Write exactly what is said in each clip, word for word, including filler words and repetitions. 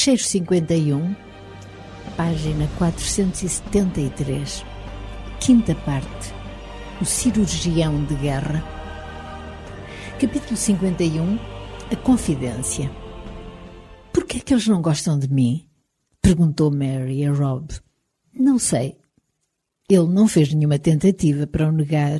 Fecheiro cinquenta e um, página quatrocentos e setenta e três, quinta parte, o cirurgião de guerra. Capítulo cinquenta e um, a confidência. Por que é que eles não gostam de mim? Perguntou Mary a Rob. Não sei. Ele não fez nenhuma tentativa para o negar.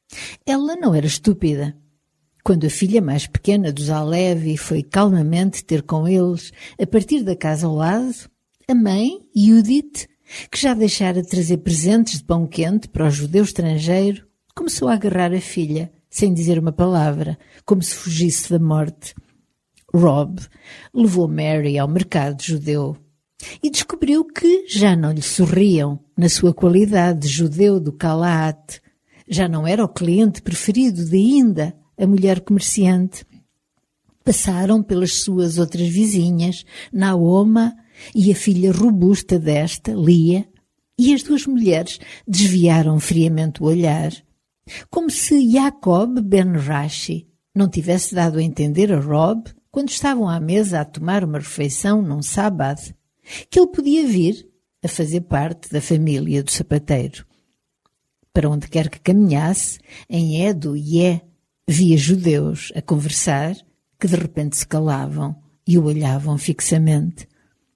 Ela não era estúpida. Quando a filha mais pequena dos Alevi foi calmamente ter com eles, a partir da casa ao lado, a mãe, Judith, que já deixara de trazer presentes de pão quente para o judeu estrangeiro, começou a agarrar a filha, sem dizer uma palavra, como se fugisse da morte. Rob levou Mary ao mercado judeu e descobriu que já não lhe sorriam na sua qualidade de judeu do Calaat. Já não era o cliente preferido de Inda, a mulher comerciante. Passaram pelas suas outras vizinhas, Naoma e a filha robusta desta, Lia, e as duas mulheres desviaram friamente o olhar, como se Jacob ben Rashi não tivesse dado a entender a Rob, quando estavam à mesa a tomar uma refeição num sábado, que ele podia vir a fazer parte da família do sapateiro. Para onde quer que caminhasse, em Edo e É, via judeus a conversar que de repente se calavam e o olhavam fixamente.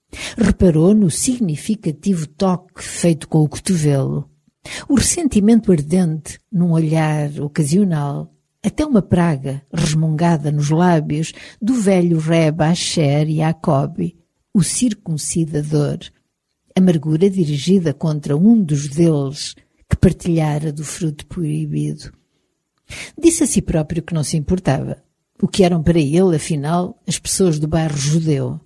Reparou no significativo toque feito com o cotovelo, o ressentimento ardente num olhar ocasional, até uma praga resmungada nos lábios do velho Reb Asher Jacob, o circuncidador, amargura dirigida contra um dos deles que partilhara do fruto proibido. Disse a si próprio que não se importava. O que eram para ele, afinal, as pessoas do bairro judeu?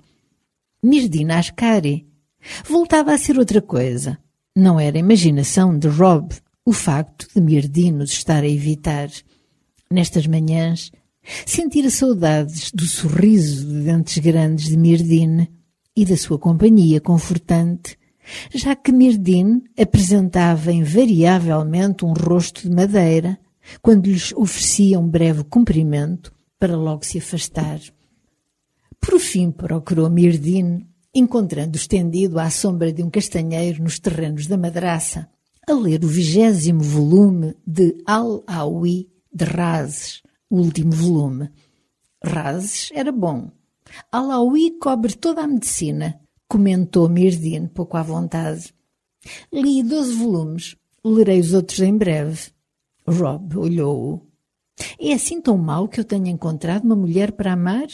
Mirdin Ashkari voltava a ser outra coisa. Não era a imaginação de Rob o facto de Mirdin os estar a evitar. Nestas manhãs, sentira saudades do sorriso de dentes grandes de Mirdin e da sua companhia confortante, já que Mirdin apresentava invariavelmente um rosto de madeira quando lhes oferecia um breve cumprimento para logo se afastar. Por fim procurou Mirdin, encontrando estendido à sombra de um castanheiro nos terrenos da madraça, a ler o vigésimo volume de Al-Awi de Razes, o último volume. Razes era bom. Al-Awi cobre toda a medicina, comentou Mirdin, pouco à vontade. Li doze volumes, lerei os outros em breve. Rob olhou-o. É assim tão mau que eu tenha encontrado uma mulher para amar?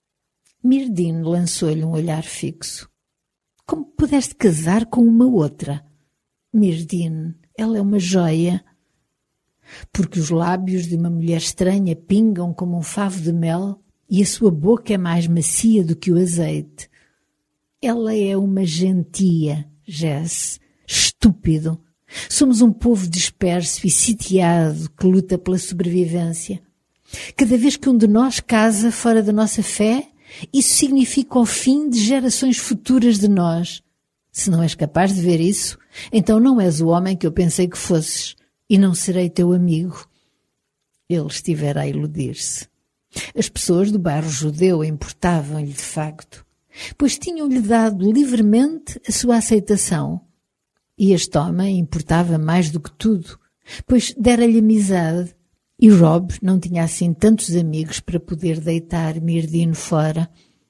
Mirdin lançou-lhe um olhar fixo. Como pudeste casar com uma outra? Mirdin, ela é uma joia. Porque os lábios de uma mulher estranha pingam como um favo de mel e a sua boca é mais macia do que o azeite. Ela é uma gentia, Jess, estúpido. Somos um povo disperso e sitiado que luta pela sobrevivência. Cada vez que um de nós casa fora da nossa fé, isso significa o fim de gerações futuras de nós. Se não és capaz de ver isso, então não és o homem que eu pensei que fosses e não serei teu amigo. Ele estivera a iludir-se. As pessoas do bairro judeu importavam-lhe de facto, pois tinham-lhe dado livremente a sua aceitação. E este homem importava mais do que tudo, pois dera-lhe amizade, e Rob não tinha assim tantos amigos para poder deitar Mirdin fora.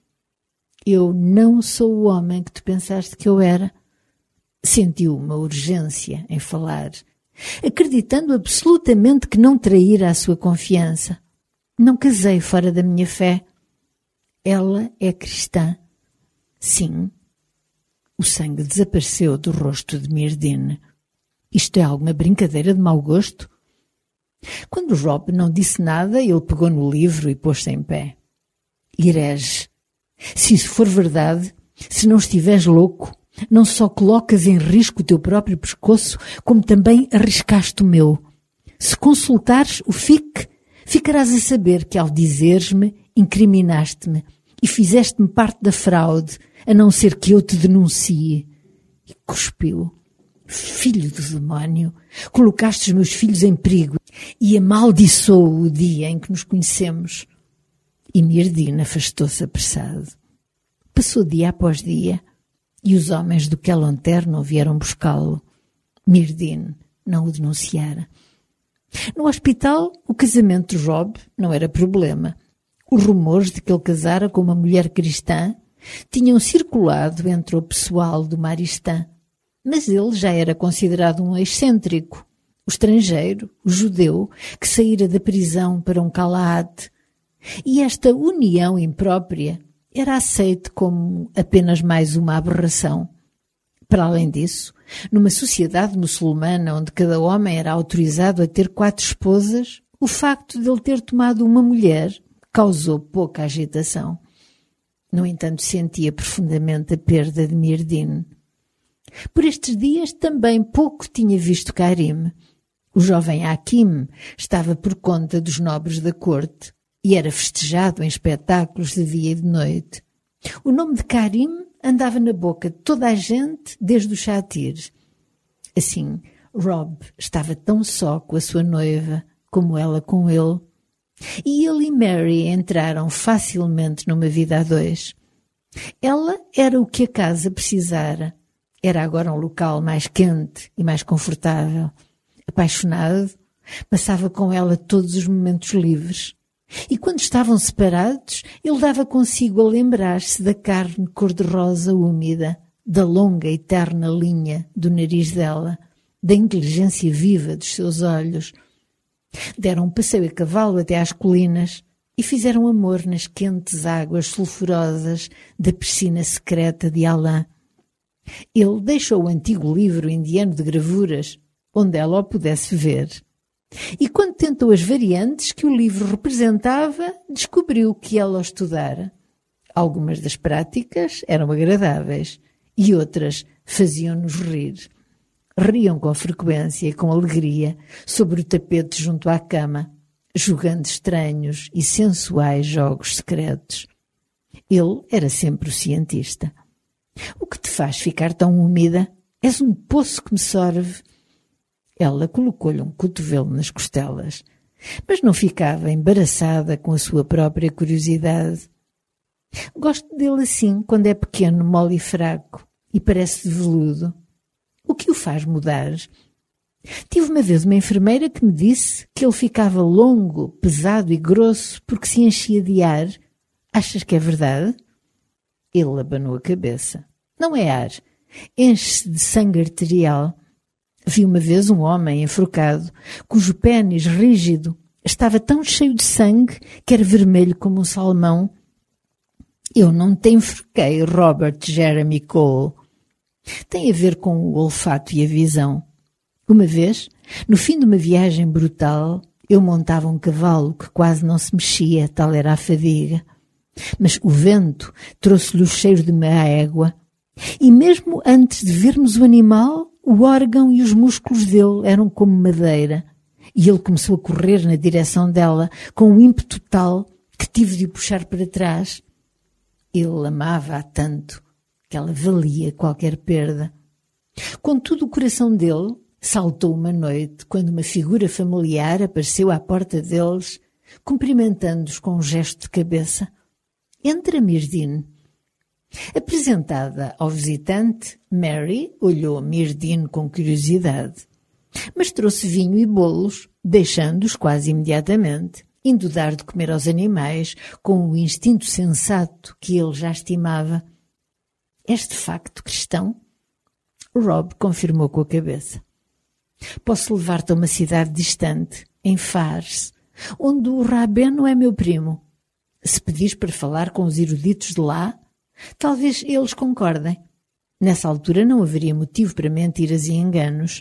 Eu não sou o homem que tu pensaste que eu era. Sentiu uma urgência em falar, acreditando absolutamente que não traíra a sua confiança. Não casei fora da minha fé. Ela é cristã. Sim. O sangue desapareceu do rosto de Mirdin. Isto é alguma brincadeira de mau gosto? Quando Rob não disse nada, ele pegou no livro e pôs-se em pé. Herege, se isso for verdade, se não estiveres louco, não só colocas em risco o teu próprio pescoço, como também arriscaste o meu. Se consultares o F I C, ficarás a saber que ao dizeres-me, incriminaste-me e fizeste-me parte da fraude, a não ser que eu te denuncie. E cuspiu. Filho do demónio, colocaste os meus filhos em perigo e amaldiçoou o dia em que nos conhecemos. E Mirdin afastou-se apressado. Passou dia após dia e os homens do Kelanter não vieram buscá-lo. Myrdhin não o denunciara. No hospital, o casamento de Rob não era problema. Os rumores de que ele casara com uma mulher cristã tinham circulado entre o pessoal do Maristã, mas ele já era considerado um excêntrico, o estrangeiro, o judeu, que saíra da prisão para um Calaate. E esta união imprópria era aceite como apenas mais uma aberração. Para além disso, numa sociedade muçulmana onde cada homem era autorizado a ter quatro esposas, o facto de ele ter tomado uma mulher causou pouca agitação. No entanto, sentia profundamente a perda de Myrdhin. Por estes dias também pouco tinha visto Karim. O jovem Hakim estava por conta dos nobres da corte e era festejado em espetáculos de dia e de noite. O nome de Karim andava na boca de toda a gente desde o Shatir. Assim, Rob estava tão só com a sua noiva como ela com ele. E ele e Mary entraram facilmente numa vida a dois. Ela era o que a casa precisara. Era agora um local mais quente e mais confortável. Apaixonado, passava com ela todos os momentos livres. E quando estavam separados, ele dava consigo a lembrar-se da carne cor-de-rosa úmida, da longa e terna linha do nariz dela, da inteligência viva dos seus olhos. Deram um passeio a cavalo até às colinas e fizeram amor nas quentes águas sulfurosas da piscina secreta de Alain. Ele deixou o antigo livro indiano de gravuras, onde ela o pudesse ver. E quando tentou as variantes que o livro representava, descobriu que ela o estudara. Algumas das práticas eram agradáveis e outras faziam-nos rir. Riam com frequência e com alegria sobre o tapete junto à cama, jogando estranhos e sensuais jogos secretos. Ele era sempre o cientista. O que te faz ficar tão úmida? És um poço que me sorve. Ela colocou-lhe um cotovelo nas costelas, mas não ficava embaraçada com a sua própria curiosidade. Gosto dele assim, quando é pequeno, mole e fraco, e parece de veludo. O que o faz mudar? Tive uma vez uma enfermeira que me disse que ele ficava longo, pesado e grosso porque se enchia de ar. Achas que é verdade? Ele abanou a cabeça. Não é ar. Enche-se de sangue arterial. Vi uma vez um homem enforcado, cujo pênis rígido estava tão cheio de sangue que era vermelho como um salmão. Eu não te enforquei, Robert Jeremy Cole. Tem a ver com o olfato e a visão. Uma vez, no fim de uma viagem brutal, eu montava um cavalo que quase não se mexia, tal era a fadiga. Mas o vento trouxe-lhe o cheiro de uma égua. E mesmo antes de vermos o animal, o órgão e os músculos dele eram como madeira. E ele começou a correr na direção dela, com um ímpeto tal que tive de o puxar para trás. Ele amava-a tanto que ela valia qualquer perda. Contudo, o coração dele saltou uma noite quando uma figura familiar apareceu à porta deles, cumprimentando-os com um gesto de cabeça. Entra, Myrdhin. Apresentada ao visitante, Mary olhou Myrdhin com curiosidade, mas trouxe vinho e bolos, deixando-os quase imediatamente, indo dar de comer aos animais com o instinto sensato que ele já estimava. És de facto cristão? Rob confirmou com a cabeça. Posso levar-te a uma cidade distante, em Fars, onde o Rabeno é meu primo. Se pedires para falar com os eruditos de lá, talvez eles concordem. Nessa altura não haveria motivo para mentiras e enganos.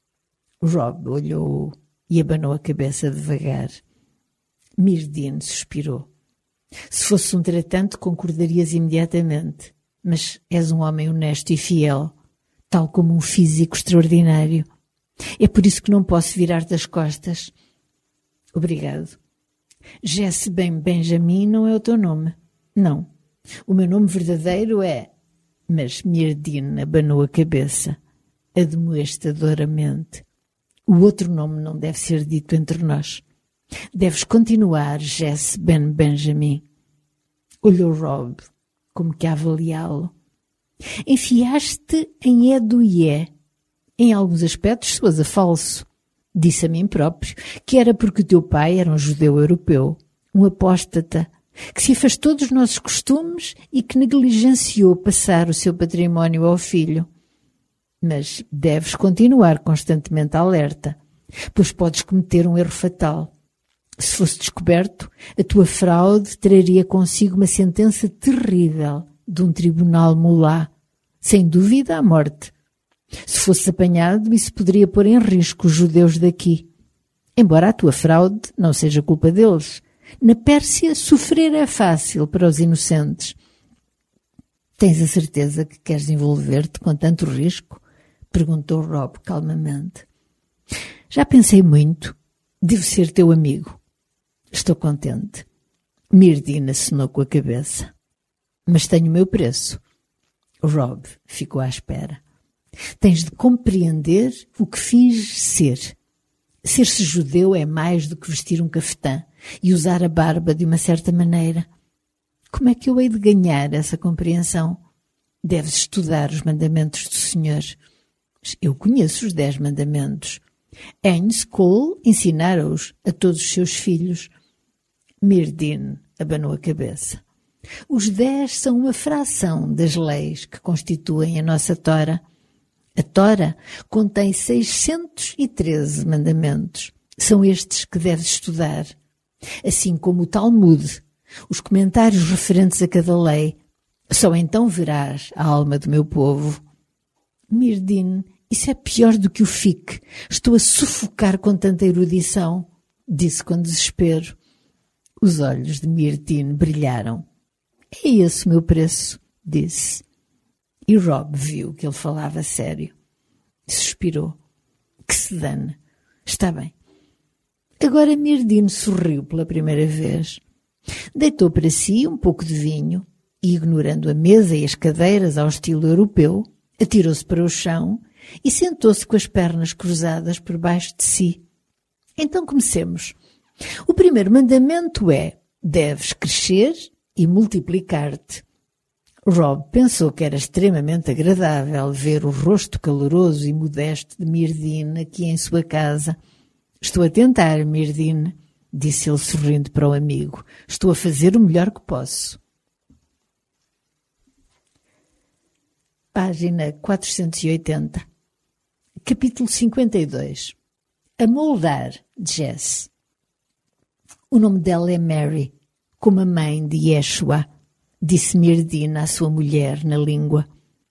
Rob olhou e abanou a cabeça devagar. Myrdhin suspirou. Se fosse um tratante, concordarias imediatamente. Mas és um homem honesto e fiel, tal como um físico extraordinário. É por isso que não posso virar-te as costas. Obrigado. Jesse Ben Benjamin não é o teu nome. Não. O meu nome verdadeiro é... Mas Myrdhin abanou a cabeça, admoestadoramente. O outro nome não deve ser dito entre nós. Deves continuar, Jesse Ben Benjamin. Olhou Rob como que a avaliá-lo. Enfiaste em Edoié. Em alguns aspectos soas a falso. Disse a mim próprio que era porque o teu pai era um judeu europeu, um apóstata, que se afastou dos nossos costumes e que negligenciou passar o seu património ao filho. Mas deves continuar constantemente alerta, pois podes cometer um erro fatal. Se fosse descoberto, a tua fraude traria consigo uma sentença terrível de um tribunal mulá, sem dúvida a morte. Se fosse apanhado, isso poderia pôr em risco os judeus daqui. Embora a tua fraude não seja culpa deles, na Pérsia sofrer é fácil para os inocentes. Tens a certeza que queres envolver-te com tanto risco? Perguntou Rob calmamente. Já pensei muito. Devo ser teu amigo. Estou contente. Myrdhinn acenou com a cabeça. Mas tenho o meu preço. Rob ficou à espera. Tens de compreender o que finges ser. Ser-se judeu é mais do que vestir um cafetã e usar a barba de uma certa maneira. Como é que eu hei de ganhar essa compreensão? Deves estudar os mandamentos do Senhor. Eu conheço os dez mandamentos. Enes Cole ensinara-os a todos os seus filhos. Myrdhinn abanou a cabeça. Os dez são uma fração das leis que constituem a nossa Tora. A Tora contém seiscentos e treze mandamentos. São estes que deves estudar. Assim como o Talmud, os comentários referentes a cada lei. Só então verás a alma do meu povo. Myrdhinn, isso é pior do que o fique. Estou a sufocar com tanta erudição, disse com desespero. Os olhos de Myrdhinn brilharam. É esse o meu preço, disse. E Rob viu que ele falava a sério. Suspirou. Que se dane. Está bem. Agora Myrdhinn sorriu pela primeira vez. Deitou para si um pouco de vinho e, ignorando a mesa e as cadeiras ao estilo europeu, atirou-se para o chão e sentou-se com as pernas cruzadas por baixo de si. Então comecemos. O primeiro mandamento é: deves crescer e multiplicar-te. Rob pensou que era extremamente agradável ver o rosto caloroso e modesto de Myrdhinn aqui em sua casa. Estou a tentar, Myrdhinn, disse ele sorrindo para o amigo. Estou a fazer o melhor que posso. Página quatrocentos e oitenta. Capítulo cinquenta e dois. A moldar Jess. O nome dela é Mary, como a mãe de Yeshua, disse Myrdhinn à sua mulher na língua.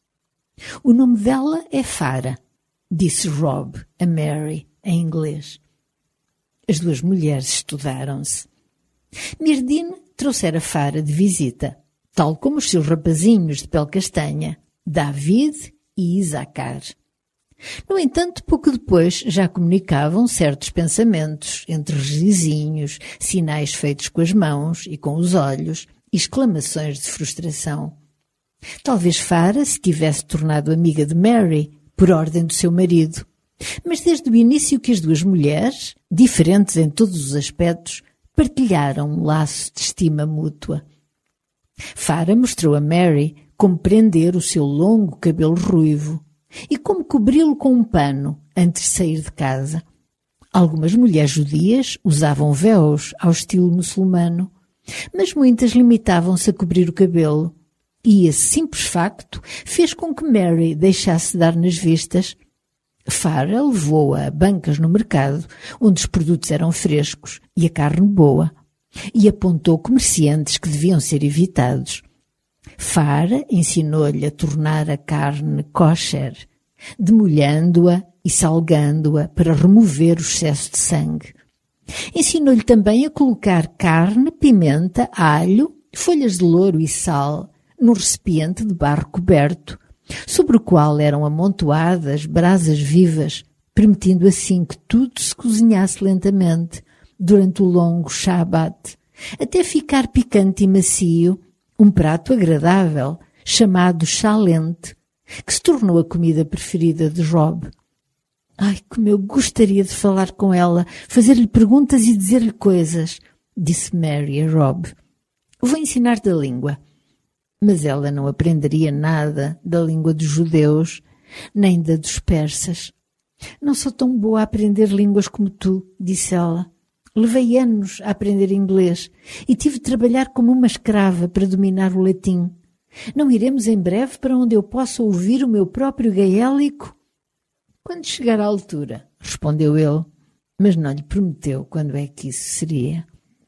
O nome dela é Farah, disse Rob a Mary em inglês. As duas mulheres estudaram-se. Myrdhinn trouxera Farah de visita, tal como os seus rapazinhos de pele castanha, David e Isacar. No entanto, pouco depois já comunicavam certos pensamentos entre risinhos, sinais feitos com as mãos e com os olhos, e exclamações de frustração. Talvez Farah se tivesse tornado amiga de Mary por ordem do seu marido, mas desde o início que as duas mulheres, diferentes em todos os aspectos, partilharam um laço de estima mútua. Farah mostrou a Mary como prender o seu longo cabelo ruivo e como cobri-lo com um pano antes de sair de casa. Algumas mulheres judias usavam véus ao estilo muçulmano, mas muitas limitavam-se a cobrir o cabelo, e esse simples facto fez com que Mary deixasse dar nas vistas. Farah levou-a a bancas no mercado, onde os produtos eram frescos e a carne boa, e apontou comerciantes que deviam ser evitados. Farah ensinou-lhe a tornar a carne kosher, demolhando-a e salgando-a para remover o excesso de sangue. Ensinou-lhe também a colocar carne, pimenta, alho, folhas de louro e sal num recipiente de barro coberto, sobre o qual eram amontoadas brasas vivas, permitindo assim que tudo se cozinhasse lentamente durante o longo Shabat, até ficar picante e macio, um prato agradável chamado chalente, que se tornou a comida preferida de Rob. Ai, como eu gostaria de falar com ela, fazer-lhe perguntas e dizer-lhe coisas, disse Mary a Rob. Vou ensinar-te a língua. mas ela não aprenderia nada da língua dos judeus, nem da dos persas. Não sou tão boa a aprender línguas como tu, disse ela. Levei anos a aprender inglês e tive de trabalhar como uma escrava para dominar o latim. Não iremos em breve para onde eu possa ouvir o meu próprio gaélico? Quando chegar à altura, respondeu ele, mas não lhe prometeu quando é que isso seria.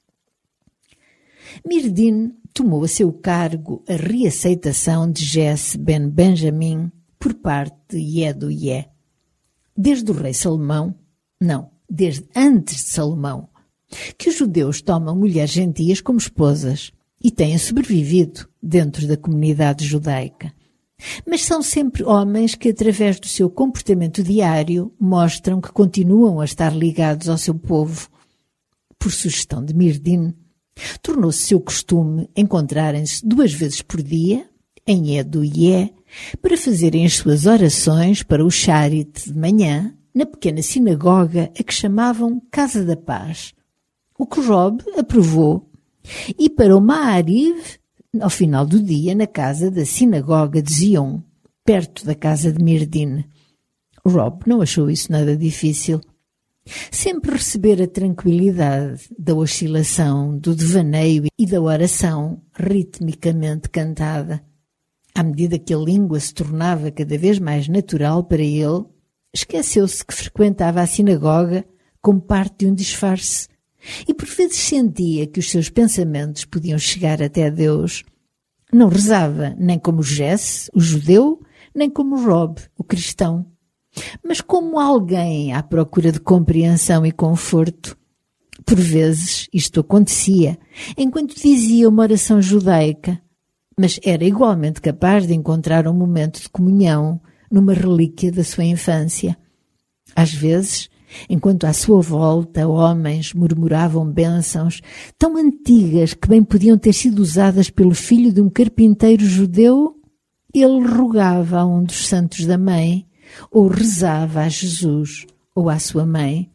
Mirdin tomou a seu cargo a reaceitação de Jesse ben Benjamim por parte de Ieduié. Desde o rei Salomão, não, desde antes de Salomão, que os judeus tomam mulheres gentias como esposas e têm sobrevivido dentro da comunidade judaica. Mas são sempre homens que, através do seu comportamento diário, mostram que continuam a estar ligados ao seu povo. Por sugestão de Mirdin, tornou-se seu costume encontrarem-se duas vezes por dia, em Ieduié, para fazerem as suas orações para o Sharit de manhã, na pequena sinagoga a que chamavam Casa da Paz, o que Rob aprovou, e para o Ma'ariv, ao final do dia, na casa da sinagoga de Zion, perto da casa de Mirdin. Rob não achou isso nada difícil. Sempre recebera a tranquilidade da oscilação, do devaneio e da oração ritmicamente cantada. À medida que a língua se tornava cada vez mais natural para ele, esqueceu-se que frequentava a sinagoga como parte de um disfarce e por vezes sentia que os seus pensamentos podiam chegar até Deus. Não rezava nem como Jesse, o judeu, nem como Rob, o cristão, mas como alguém à procura de compreensão e conforto. Por vezes isto acontecia enquanto dizia uma oração judaica, mas era igualmente capaz de encontrar um momento de comunhão numa relíquia da sua infância. Às vezes, enquanto à sua volta homens murmuravam bênçãos tão antigas que bem podiam ter sido usadas pelo filho de um carpinteiro judeu, ele rogava a um dos santos da mãe, ou rezava a Jesus ou à sua mãe.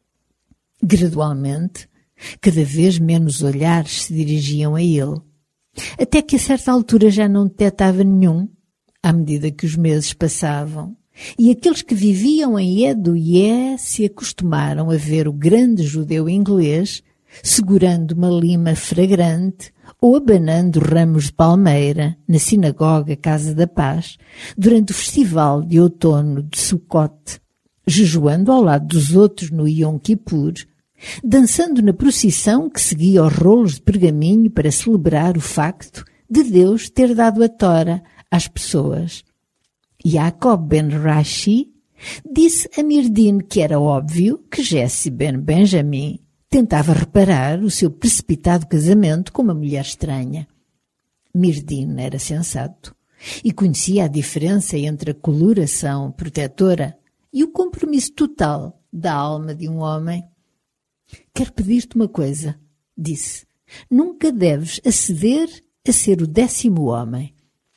Gradualmente, cada vez menos olhares se dirigiam a ele, até que a certa altura já não detectava nenhum, à medida que os meses passavam, e aqueles que viviam em Ieduié se acostumaram a ver o grande judeu inglês segurando uma lima fragrante ou abanando ramos de palmeira na sinagoga Casa da Paz durante o festival de outono de Sukkot, jejuando ao lado dos outros no Yom Kippur, dançando na procissão que seguia aos rolos de pergaminho para celebrar o facto de Deus ter dado a Tora às pessoas. Jacob ben Rashi disse a Mirdin que era óbvio que Jesse ben Benjamim tentava reparar o seu precipitado casamento com uma mulher estranha. Mirdin era sensato e conhecia a diferença entre a coloração protetora e o compromisso total da alma de um homem. «Quero pedir-te uma coisa», disse. «Nunca deves aceder a ser o décimo homem».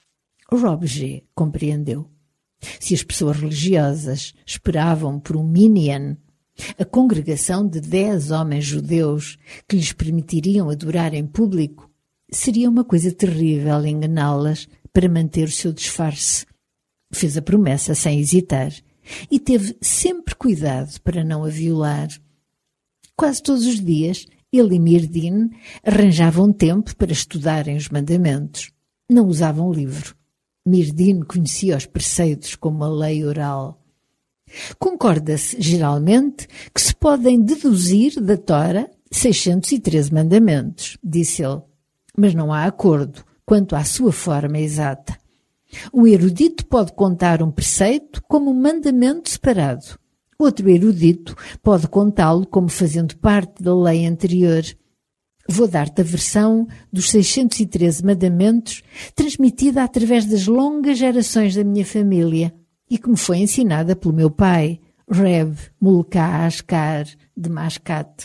Rob G. compreendeu. Se as pessoas religiosas esperavam por um minyan, a congregação de dez homens judeus que lhes permitiriam adorar em público, seria uma coisa terrível enganá-las para manter o seu disfarce. Fez a promessa sem hesitar e teve sempre cuidado para não a violar. Quase todos os dias, ele e Mirdin arranjavam tempo para estudarem os mandamentos. Não usavam livro. Mirdin conhecia os preceitos como a lei oral. Concorda-se, geralmente, que se podem deduzir da Tora seiscentos e treze mandamentos, disse ele, mas não há acordo quanto à sua forma exata. Um erudito pode contar um preceito como um mandamento separado. Outro erudito pode contá-lo como fazendo parte da lei anterior. Vou dar-te a versão dos seiscentos e treze mandamentos transmitida através das longas gerações da minha família e que me foi ensinada pelo meu pai, Reb Mulka Ashkar de Mascat.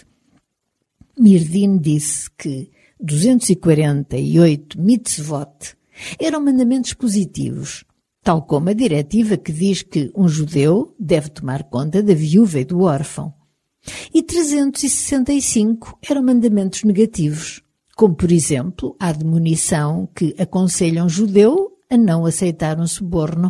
Mirdin disse que duzentos e quarenta e oito mitzvot eram mandamentos positivos, tal como a diretiva que diz que um judeu deve tomar conta da viúva e do órfão. E trezentos e sessenta e cinco eram mandamentos negativos, como, por exemplo, a admonição que aconselha um judeu a não aceitar um suborno.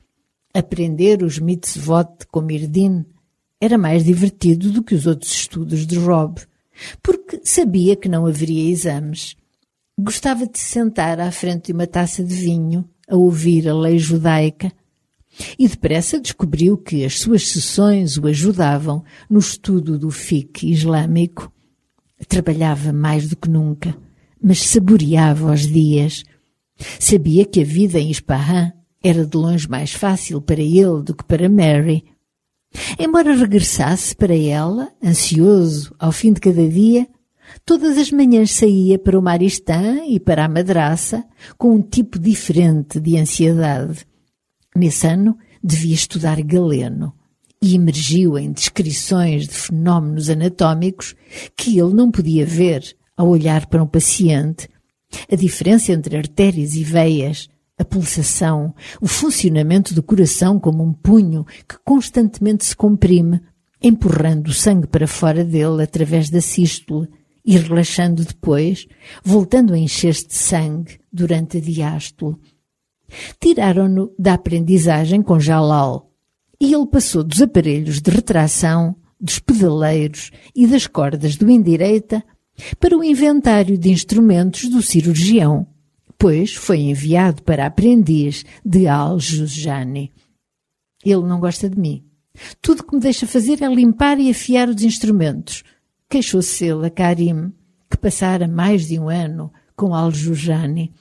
Aprender os mitzvot com Mirdin era mais divertido do que os outros estudos de Rob, porque sabia que não haveria exames. Gostava de se sentar à frente de uma taça de vinho, a ouvir a lei judaica, e depressa descobriu que as suas sessões o ajudavam no estudo do fiqh islâmico. Trabalhava mais do que nunca, mas saboreava os dias. Sabia que a vida em Ispahan era de longe mais fácil para ele do que para Mary. Embora regressasse para ela, ansioso ao fim de cada dia, todas as manhãs saía para o Maristã e para a madraça com um tipo diferente de ansiedade. Nesse ano devia estudar Galeno e emergiu em descrições de fenómenos anatómicos que ele não podia ver ao olhar para um paciente. A diferença entre artérias e veias, a pulsação, o funcionamento do coração como um punho que constantemente se comprime, empurrando o sangue para fora dele através da sístole e relaxando depois, voltando a encher-se de sangue durante a diástole. Tiraram-no da aprendizagem com Jalal e ele passou dos aparelhos de retração, dos pedaleiros e das cordas do indireita para o inventário de instrumentos do cirurgião, pois foi enviado para aprendiz de Al-Juzjani. Ele não gosta de mim. Tudo que me deixa fazer é limpar e afiar os instrumentos. Queixou-se ele a Karim, que passara mais de um ano com Al-Juzjani.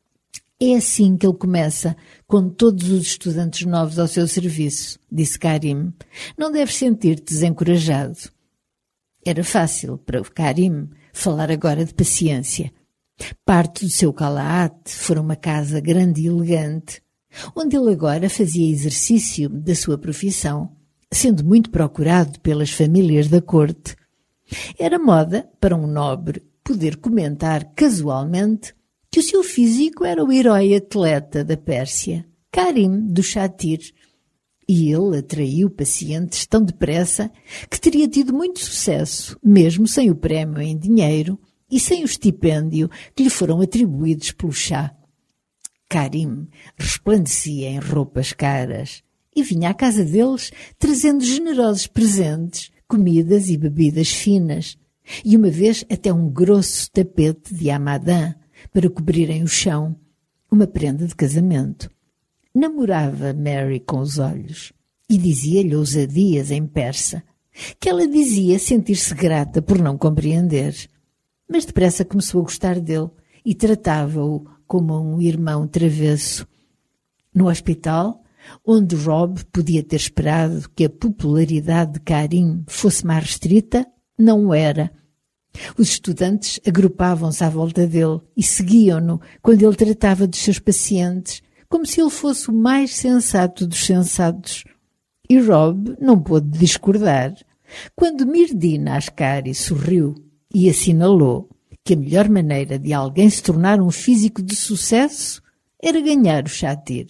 É assim que ele começa, com todos os estudantes novos ao seu serviço, disse Karim. Não deves sentir-te desencorajado. Era fácil para o Karim falar agora de paciência. Parte do seu calaat fora uma casa grande e elegante, onde ele agora fazia exercício da sua profissão, sendo muito procurado pelas famílias da corte. Era moda para um nobre poder comentar casualmente que o seu físico era o herói atleta da Pérsia, Karim do Shatir, e ele atraiu pacientes tão depressa que teria tido muito sucesso, mesmo sem o prémio em dinheiro e sem o estipêndio que lhe foram atribuídos pelo chá. Karim resplandecia em roupas caras e vinha à casa deles trazendo generosos presentes, comidas e bebidas finas, e uma vez até um grosso tapete de hamadã para cobrirem o chão, uma prenda de casamento. Namorava Mary com os olhos e dizia-lhe ousadias em persa, que ela dizia sentir-se grata por não compreender. Mas depressa começou a gostar dele e tratava-o como um irmão travesso. No hospital, onde Rob podia ter esperado que a popularidade de Karim fosse mais restrita, não o era. Os estudantes agrupavam-se à volta dele e seguiam-no quando ele tratava dos seus pacientes, como se ele fosse o mais sensato dos sensatos. E Rob não pôde discordar. Quando Mirdin Askari sorriu e assinalou que a melhor maneira de alguém se tornar um físico de sucesso era ganhar o Shatir.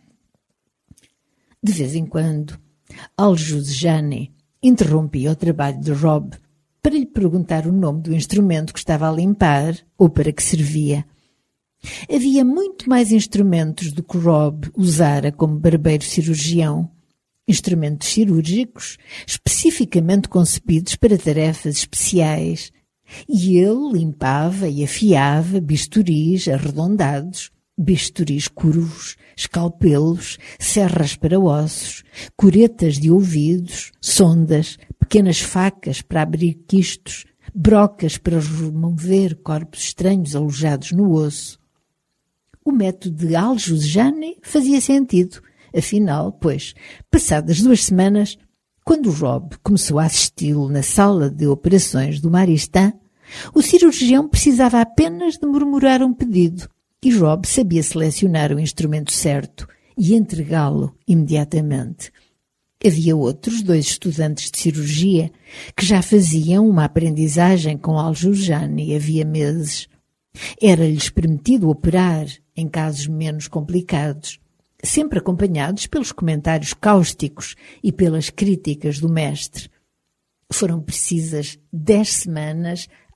De vez em quando, Al-Juzjani interrompia o trabalho de Rob para lhe perguntar o nome do instrumento que estava a limpar ou para que servia. Havia muito mais instrumentos do que Rob usara como barbeiro cirurgião, instrumentos cirúrgicos especificamente concebidos para tarefas especiais, e ele limpava e afiava bisturis arredondados, bisturis curvos, escalpelos, serras para ossos, curetas de ouvidos, sondas, pequenas facas para abrir quistos, brocas para remover corpos estranhos alojados no osso. O método de Al-Juzjani fazia sentido, afinal, pois, passadas duas semanas, quando Rob começou a assisti-lo na sala de operações do Maristã, o cirurgião precisava apenas de murmurar um pedido e Rob sabia selecionar o instrumento certo e entregá-lo imediatamente. Havia outros dois estudantes de cirurgia que já faziam uma aprendizagem com Al-Juzjani havia meses. Era-lhes permitido operar em casos menos complicados, sempre acompanhados pelos comentários cáusticos e pelas críticas do mestre. Foram precisas dez semanas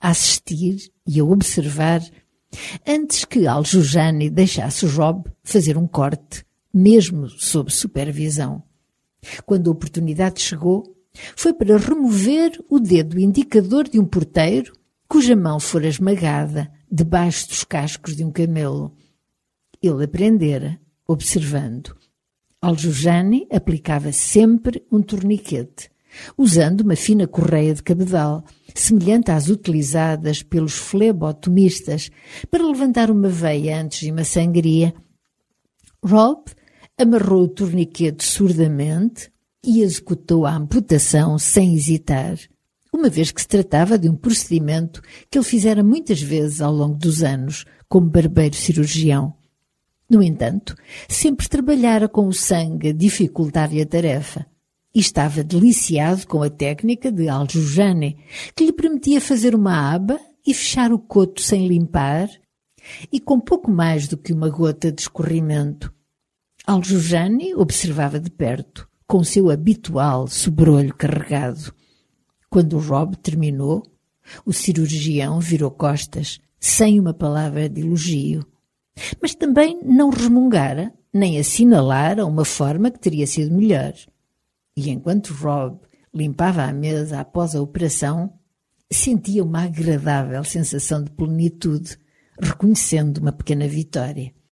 a assistir e a observar, antes que Al-Jujani deixasse Rob fazer um corte, mesmo sob supervisão. Quando a oportunidade chegou, foi para remover o dedo indicador de um porteiro cuja mão fora esmagada debaixo dos cascos de um camelo. Ele aprendera, observando. Al-Jujani aplicava sempre um torniquete, usando uma fina correia de cabedal, semelhante às utilizadas pelos flebotomistas para levantar uma veia antes de uma sangria. Rob amarrou o torniquete surdamente e executou a amputação sem hesitar, uma vez que se tratava de um procedimento que ele fizera muitas vezes ao longo dos anos como barbeiro cirurgião. No entanto, sempre trabalhara com o sangue a dificultar-lhe a tarefa e estava deliciado com a técnica de Al-Jujani, que lhe permitia fazer uma aba e fechar o coto sem limpar e com pouco mais do que uma gota de escorrimento. Al-Jujani observava de perto, com o seu habitual sobrolho carregado. Quando Rob terminou, o cirurgião virou costas, sem uma palavra de elogio. Mas também não resmungara, nem assinalara uma forma que teria sido melhor. E enquanto Rob limpava a mesa após a operação, sentia uma agradável sensação de plenitude, reconhecendo uma pequena vitória.